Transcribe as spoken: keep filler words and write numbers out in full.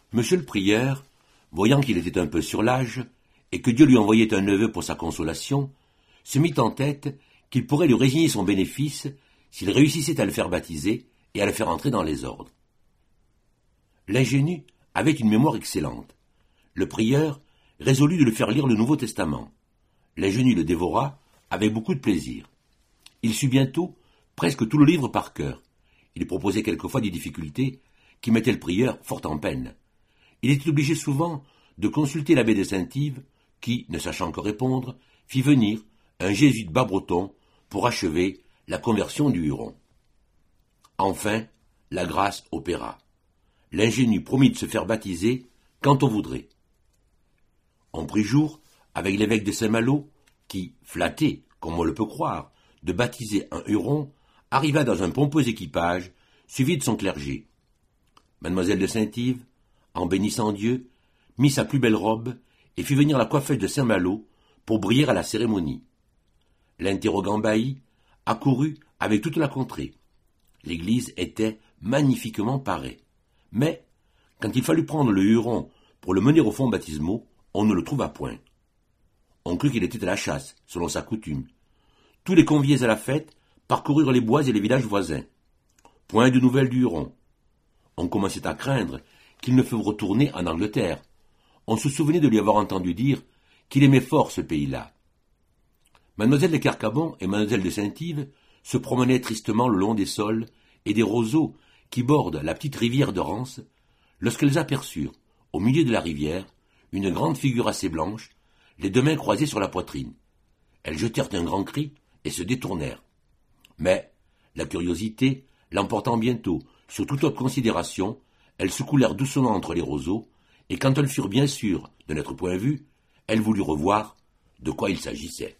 Monsieur le prieur, voyant qu'il était un peu sur l'âge, et que Dieu lui envoyait un neveu pour sa consolation, se mit en tête qu'il pourrait lui résigner son bénéfice s'il réussissait à le faire baptiser et à le faire entrer dans les ordres. L'ingénu avait une mémoire excellente. Le prieur résolut de le faire lire le Nouveau Testament. L'ingénu le dévora avec beaucoup de plaisir. Il sut bientôt presque tout le livre par cœur. Il proposait quelquefois des difficultés qui mettaient le prieur fort en peine. Il était obligé souvent de consulter l'abbé de Saint-Yves, qui, ne sachant que répondre, fit venir un jésuite bas-breton pour achever la conversion du Huron. Enfin, la grâce opéra. L'ingénu promit de se faire baptiser quand on voudrait. On prit jour avec l'évêque de Saint-Malo, qui, flatté, comme on le peut croire, de baptiser un Huron, arriva dans un pompeux équipage, suivi de son clergé. Mademoiselle de Saint-Yves, en bénissant Dieu, mit sa plus belle robe et fit venir la coiffeuse de Saint-Malo pour briller à la cérémonie. L'interrogant bailli accourut avec toute la contrée. L'église était magnifiquement parée. Mais, quand il fallut prendre le Huron pour le mener aux fonts baptismaux, on ne le trouva point. On crut qu'il était à la chasse, selon sa coutume. Tous les conviés à la fête parcoururent les bois et les villages voisins. Point de nouvelles du Huron. On commençait à craindre qu'il ne fût retourné en Angleterre. On se souvenait de lui avoir entendu dire qu'il aimait fort ce pays-là. Mademoiselle de Kercabon et Mademoiselle de Saint-Yves se promenaient tristement le long des saules et des roseaux qui bordent la petite rivière de Rance, lorsqu'elles aperçurent, au milieu de la rivière, une grande figure assez blanche, les deux mains croisées sur la poitrine. Elles jetèrent un grand cri et se détournèrent. Mais, la curiosité l'emportant bientôt sur toute autre considération, elles se coulèrent doucement entre les roseaux, et quand elles furent bien sûres de n'être point vues, elles voulurent voir de quoi il s'agissait.